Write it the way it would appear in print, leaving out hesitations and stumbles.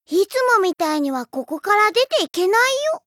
いつもみたいにはここから出ていけないよ。